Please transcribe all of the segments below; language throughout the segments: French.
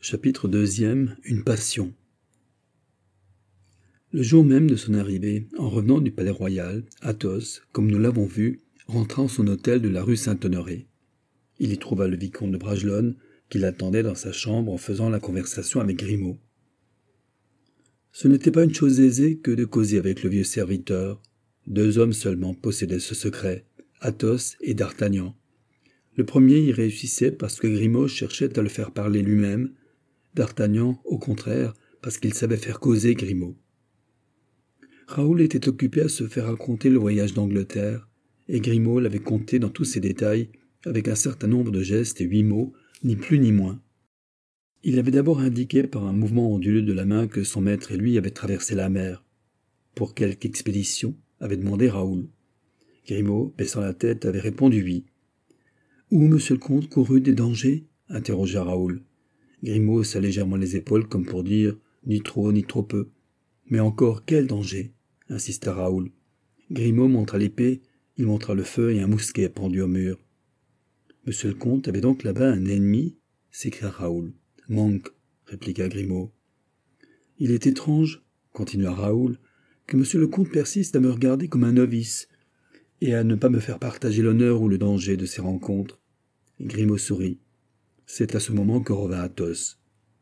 Chapitre 2e. Une passion. Le jour même de son arrivée, en revenant du palais royal, Athos, comme nous l'avons vu, rentra en son hôtel de la rue Saint-Honoré. Il y trouva le vicomte de Bragelonne, qui l'attendait dans sa chambre en faisant la conversation avec Grimaud. Ce n'était pas une chose aisée que de causer avec le vieux serviteur. 2 hommes seulement possédaient ce secret, Athos et d'Artagnan. Le premier y réussissait parce que Grimaud cherchait à le faire parler lui-même, d'Artagnan, au contraire, parce qu'il savait faire causer Grimaud. Raoul était occupé à se faire raconter le voyage d'Angleterre, et Grimaud l'avait conté dans tous ses détails, avec un certain nombre de gestes et 8 mots, ni plus ni moins. Il avait d'abord indiqué par un mouvement onduleux de la main que son maître et lui avaient traversé la mer. Pour quelque expédition, avait demandé Raoul. Grimaud, baissant la tête, avait répondu oui. Où monsieur le comte courut des dangers interrogea Raoul. Grimaud haussa légèrement les épaules comme pour dire « ni trop ni trop peu ». Mais encore, quel danger insista Raoul. Grimaud montra l'épée, il montra le feu et un mousquet pendu au mur. Monsieur le comte avait donc là-bas un ennemi s'écria Raoul. Manque, répliqua Grimaud. Il est étrange, continua Raoul, que monsieur le comte persiste à me regarder comme un novice et à ne pas me faire partager l'honneur ou le danger de ces rencontres. Grimaud sourit. C'est à ce moment que revint Athos.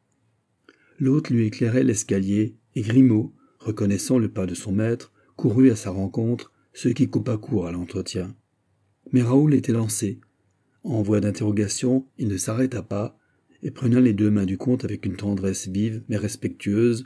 L'hôte lui éclairait l'escalier, et Grimaud, reconnaissant le pas de son maître, courut à sa rencontre, ce qui coupa court à l'entretien. Mais Raoul était lancé. En voie d'interrogation, il ne s'arrêta pas, et prenant les 2 mains du comte avec une tendresse vive mais respectueuse.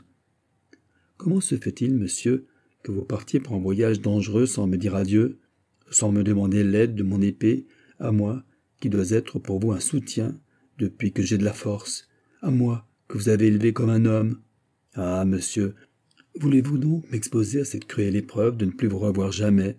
« Comment se fait-il, monsieur, que vous partiez pour un voyage dangereux sans me dire adieu, sans me demander l'aide de mon épée, à moi, qui dois être pour vous un soutien, depuis que j'ai de la force, à moi, que vous avez élevé comme un homme. Ah, monsieur, voulez-vous donc m'exposer à cette cruelle épreuve de ne plus vous revoir jamais?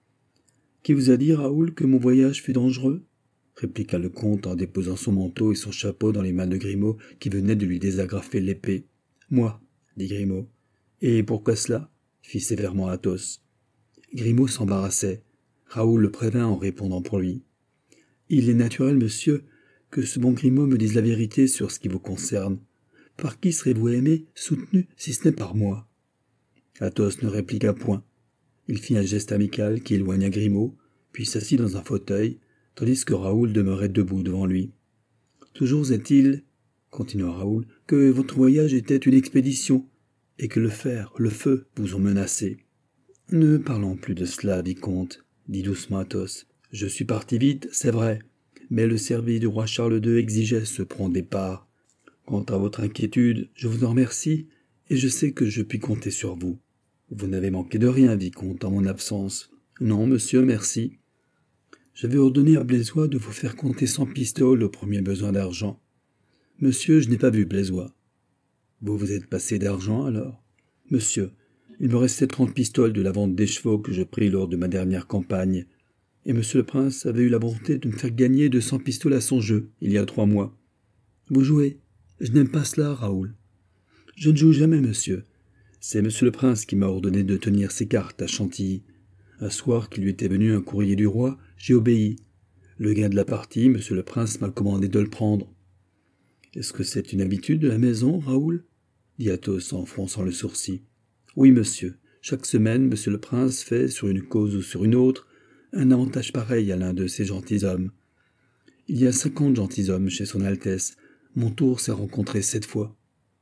Qui vous a dit, Raoul, que mon voyage fut dangereux? Répliqua le comte en déposant son manteau et son chapeau dans les mains de Grimaud qui venait de lui désagrafer l'épée. Moi, dit Grimaud. Et pourquoi cela? Fit sévèrement Athos. Grimaud s'embarrassait. Raoul le prévint en répondant pour lui. Il est naturel, monsieur, que ce bon Grimaud me dise la vérité sur ce qui vous concerne. Par qui serez-vous aimé, soutenu, si ce n'est par moi? Athos ne répliqua point. Il fit un geste amical qui éloigna Grimaud, puis s'assit dans un fauteuil, tandis que Raoul demeurait debout devant lui. Toujours est-il, continua Raoul, que votre voyage était une expédition, et que le fer, le feu, vous ont menacé. Ne parlons plus de cela, vicomte, dit doucement Athos. Je suis parti vite, c'est vrai, mais le service du roi Charles II exigeait ce prompt départ. Quant à votre inquiétude, je vous en remercie, et je sais que je puis compter sur vous. Vous n'avez manqué de rien, vicomte, en mon absence. Non, monsieur, merci. Je vais ordonner à Blaisois de vous faire compter 100 pistoles au premier besoin d'argent. Monsieur, je n'ai pas vu Blaisois. Vous vous êtes passé d'argent, alors? Monsieur, il me restait 30 pistoles de la vente des chevaux que je pris lors de ma dernière campagne, et monsieur le prince avait eu la bonté de me faire gagner 200 pistoles à son jeu, il y a 3 mois. Vous jouez? Je n'aime pas cela, Raoul. Je ne joue jamais, monsieur. C'est monsieur le prince qui m'a ordonné de tenir ses cartes à Chantilly. Un soir qu'il lui était venu un courrier du roi, j'ai obéi. Le gain de la partie, monsieur le prince m'a commandé de le prendre. Est-ce que c'est une habitude de la maison, Raoul? Dit Athos en fronçant le sourcil. Oui, monsieur. Chaque semaine, monsieur le prince fait, sur une cause ou sur une autre, un avantage pareil à l'un de ces gentilshommes. Il y a 50 gentilshommes chez son Altesse. Mon tour s'est rencontré 7 fois.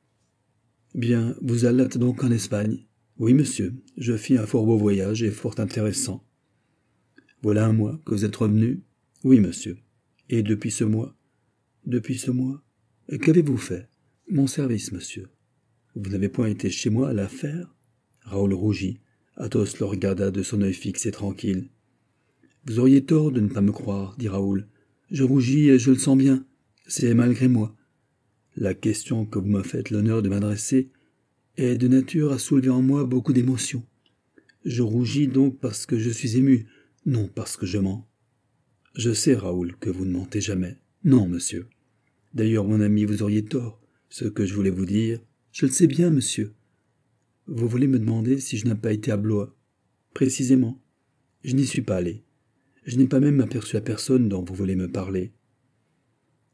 Bien, vous allâtes donc en Espagne? Oui, monsieur. Je fis un fort beau voyage et fort intéressant. Voilà un mois que vous êtes revenu? Oui, monsieur. Et depuis ce mois? Depuis ce mois? Qu'avez-vous fait? Mon service, monsieur. Vous n'avez point été chez moi à l'affaire? Raoul rougit. Athos le regarda de son œil fixe et tranquille. Vous auriez tort de ne pas me croire, dit Raoul. Je rougis et je le sens bien. C'est malgré moi. La question que vous me faites l'honneur de m'adresser est de nature à soulever en moi beaucoup d'émotions. Je rougis donc parce que je suis ému, non parce que je mens. Je sais, Raoul, que vous ne mentez jamais. Non, monsieur. D'ailleurs, mon ami, vous auriez tort. Ce que je voulais vous dire, je le sais bien, monsieur. Vous voulez me demander si je n'ai pas été à Blois. Précisément. Je n'y suis pas allé. Je n'ai pas même aperçu la personne dont vous voulez me parler.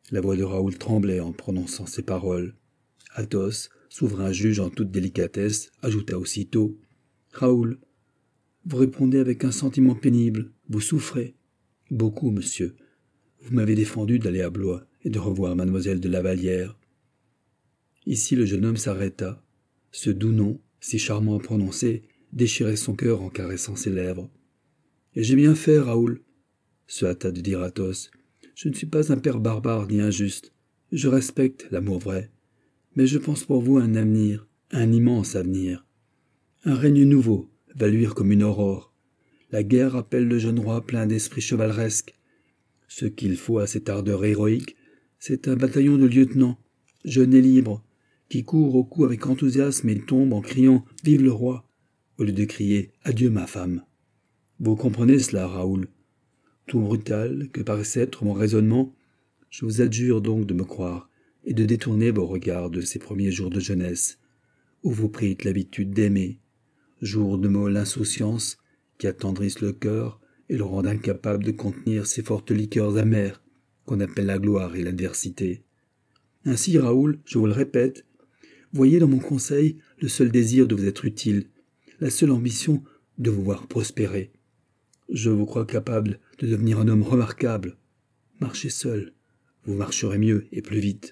La voix de Raoul tremblait en prononçant ces paroles. Athos, souverain juge en toute délicatesse, ajouta aussitôt « Raoul, vous répondez avec un sentiment pénible, vous souffrez. Beaucoup, monsieur. Vous m'avez défendu d'aller à Blois et de revoir mademoiselle de Lavallière. » Ici le jeune homme s'arrêta. Ce doux nom, si charmant à prononcer, déchirait son cœur en caressant ses lèvres. « Et j'ai bien fait, Raoul, » se hâta de dire Athos. « Je ne suis pas un père barbare ni injuste. Je respecte l'amour vrai. Mais je pense pour vous à un avenir, un immense avenir. Un règne nouveau va luire comme une aurore. La guerre appelle le jeune roi plein d'esprit chevaleresque. Ce qu'il faut à cette ardeur héroïque, c'est un bataillon de lieutenants, jeunes et libres, qui courent au cou avec enthousiasme et tombent en criant « Vive le roi !» au lieu de crier « Adieu ma femme !» Vous comprenez cela, Raoul. Tout brutal que paraissait être mon raisonnement, je vous adjure donc de me croire et de détourner vos regards de ces premiers jours de jeunesse, où vous prîtes l'habitude d'aimer, jours de molle insouciance qui attendrissent le cœur et le rendent incapable de contenir ces fortes liqueurs amères qu'on appelle la gloire et l'adversité. Ainsi, Raoul, je vous le répète, voyez dans mon conseil le seul désir de vous être utile, la seule ambition de vous voir prospérer. Je vous crois capable de devenir un homme remarquable. Marchez seul, vous marcherez mieux et plus vite.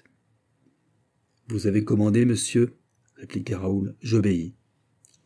« Vous avez commandé, monsieur ?» répliqua Raoul. « J'obéis. »« Commandé ?»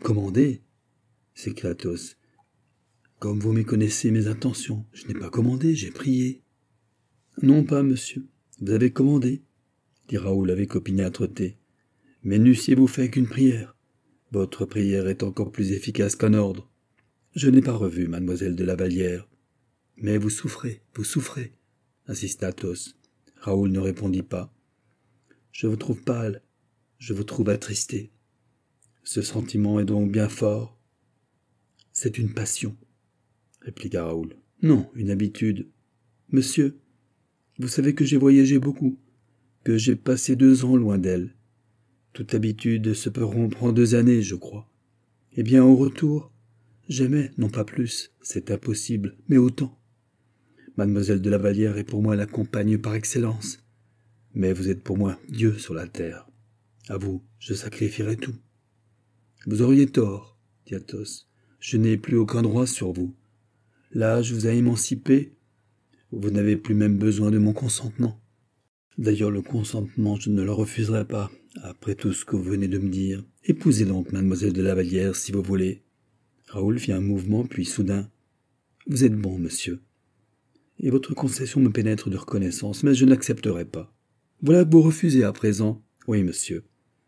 s'écria Athos. « Comme vous méconnaissez mes intentions, je n'ai pas commandé, j'ai prié. »« Non pas, monsieur, vous avez commandé, » dit Raoul avec opiniâtreté. « Mais n'eussiez-vous fait qu'une prière. Votre prière est encore plus efficace qu'un ordre. Je n'ai pas revu mademoiselle de Lavallière. »« Mais vous souffrez, insista Athos. Raoul ne répondit pas. « Je vous trouve pâle, je vous trouve attristé. Ce sentiment est donc bien fort. »« C'est une passion, » répliqua Raoul. « Non, une habitude. Monsieur, vous savez que j'ai voyagé beaucoup, que j'ai passé 2 ans loin d'elle. Toute habitude se peut rompre en 2 années, je crois. Eh bien, au retour, j'aimais, non pas plus, c'est impossible, mais autant. Mademoiselle de Lavallière est pour moi la compagne par excellence. Mais vous êtes pour moi Dieu sur la terre. À vous, je sacrifierai tout. »« Vous auriez tort, » dit Athos. « Je n'ai plus aucun droit sur vous. L'âge vous a émancipé. Vous n'avez plus même besoin de mon consentement. D'ailleurs, le consentement, je ne le refuserai pas, après tout ce que vous venez de me dire. Épousez donc mademoiselle de Lavallière, si vous voulez. » Raoul fit un mouvement, puis soudain. « Vous êtes bon, monsieur. Et votre concession me pénètre de reconnaissance, mais je n'accepterai pas. Voilà que vous refusez à présent. »« Oui, monsieur. » »«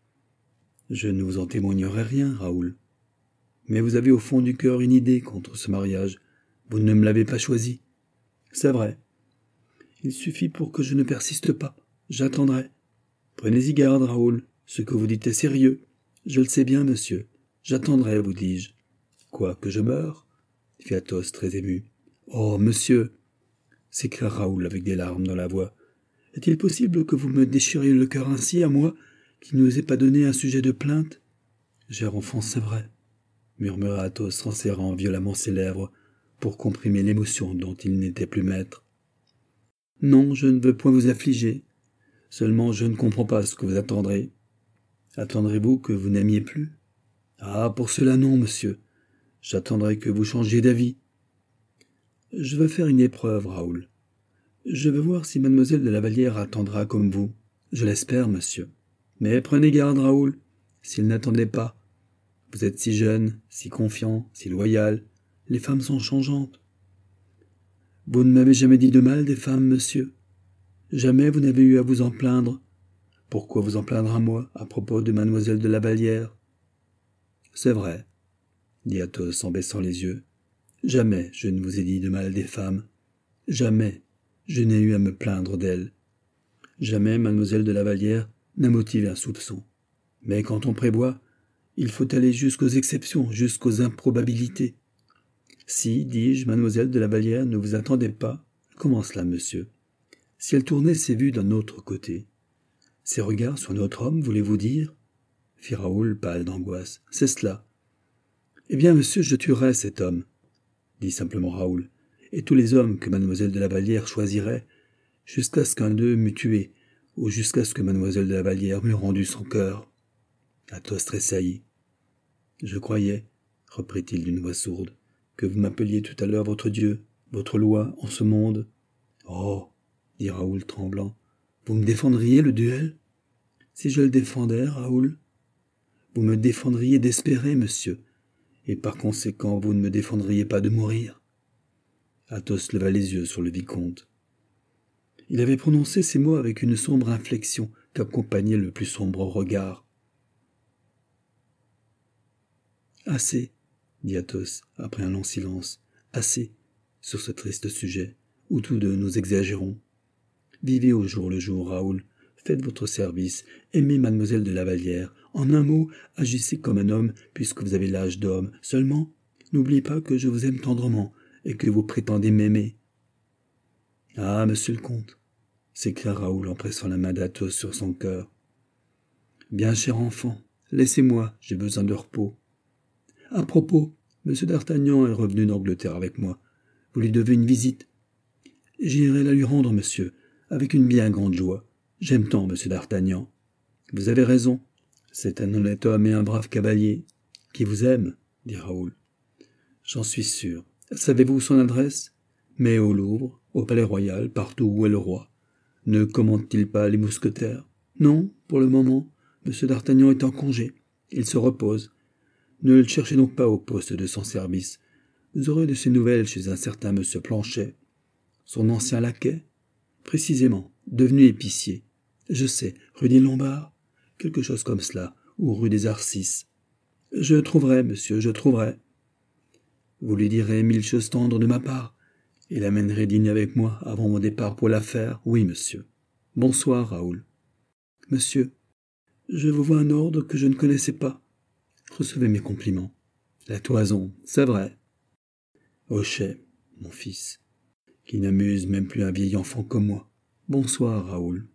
Je ne vous en témoignerai rien, Raoul. Mais vous avez au fond du cœur une idée contre ce mariage. Vous ne me l'avez pas choisi. »« C'est vrai. Il suffit pour que je ne persiste pas. J'attendrai. »« Prenez-y garde, Raoul. Ce que vous dites est sérieux. Je le sais bien, monsieur. J'attendrai, vous dis-je. »« Quoi, que je meure ?» fit Athos très ému. « Oh, monsieur !» s'écria Raoul avec des larmes dans la voix. « Est-il possible que vous me déchiriez le cœur ainsi, à moi, qui ne vous ai pas donné un sujet de plainte ?»« Cher enfant, c'est vrai, » murmura Athos en serrant violemment ses lèvres pour comprimer l'émotion dont il n'était plus maître. « Non, je ne veux point vous affliger. Seulement, je ne comprends pas ce que vous attendrez. Attendrez-vous que vous n'aimiez plus ? Ah, pour cela non, monsieur. J'attendrai que vous changiez d'avis. Je veux faire une épreuve, Raoul. Je veux voir si mademoiselle de Lavallière attendra comme vous. Je l'espère, monsieur. Mais prenez garde, Raoul, s'il n'attendait pas. Vous êtes si jeune, si confiant, si loyal. Les femmes sont changeantes. Vous ne m'avez jamais dit de mal des femmes, monsieur. Jamais vous n'avez eu à vous en plaindre. Pourquoi vous en plaindre à moi, à propos de mademoiselle de Lavallière ? C'est vrai, dit Athos en baissant les yeux. Jamais je ne vous ai dit de mal des femmes. Jamais je n'ai eu à me plaindre d'elles. Jamais mademoiselle de Lavallière n'a motivé un soupçon. Mais quand on prévoit, il faut aller jusqu'aux exceptions, jusqu'aux improbabilités. Si, dis-je, mademoiselle de Lavallière ne vous attendait pas, comment cela, monsieur ? Si elle tournait ses vues d'un autre côté, ses regards sur notre homme, voulez-vous dire ? Fit Raoul, pâle d'angoisse. C'est cela. Eh bien, monsieur, je tuerais cet homme, dit simplement Raoul, et tous les hommes que mademoiselle de Lavallière choisirait, jusqu'à ce qu'un d'eux m'eût tué, ou jusqu'à ce que mademoiselle de la Vallière m'eût rendu son cœur. » Athos tressaillit. « Je croyais, reprit-il d'une voix sourde, que vous m'appeliez tout à l'heure votre Dieu, votre loi en ce monde. »« Oh » dit Raoul tremblant, « vous me défendriez le duel ?»« Si je le défendais, Raoul ? » ?»« Vous me défendriez d'espérer, monsieur, et par conséquent vous ne me défendriez pas de mourir. » Athos leva les yeux sur le vicomte. Il avait prononcé ces mots avec une sombre inflexion qu'accompagnait le plus sombre regard. « Assez, » dit Athos, après un long silence, « assez, sur ce triste sujet, où tous deux nous exagérons. Vivez au jour le jour, Raoul, faites votre service, aimez mademoiselle de la Vallière, en un mot, agissez comme un homme, puisque vous avez l'âge d'homme. Seulement, n'oubliez pas que je vous aime tendrement, et que vous prétendez m'aimer. »« Ah, monsieur le comte !» s'écria Raoul en pressant la main d'Athos sur son cœur. « Bien cher enfant, laissez-moi, j'ai besoin de repos. À propos, monsieur d'Artagnan est revenu d'Angleterre avec moi. Vous lui devez une visite. J'irai la lui rendre, monsieur, avec une bien grande joie. J'aime tant monsieur d'Artagnan. Vous avez raison, c'est un honnête homme et un brave cavalier. Qui vous aime, dit Raoul. J'en suis sûr. Savez-vous son adresse? Mais au Louvre, au Palais Royal, partout où est le roi. Ne commande-t-il pas les mousquetaires? Non, pour le moment. Monsieur d'Artagnan est en congé. Il se repose. Ne le cherchez donc pas au poste de son service. Vous aurez de ses nouvelles chez un certain monsieur Planchet. Son ancien laquais? Précisément, devenu épicier. Je sais, rue des Lombards? Quelque chose comme cela, ou rue des Arcis. Je trouverai, monsieur, je trouverai. Vous lui direz 1000 choses tendres de ma part, et l'amènerez dîner avec moi avant mon départ pour l'affaire? Oui, monsieur. Bonsoir, Raoul. Monsieur, je vous vois un ordre que je ne connaissais pas. Recevez mes compliments. La toison, c'est vrai. Hochet, mon fils, qui n'amuse même plus un vieil enfant comme moi. Bonsoir, Raoul.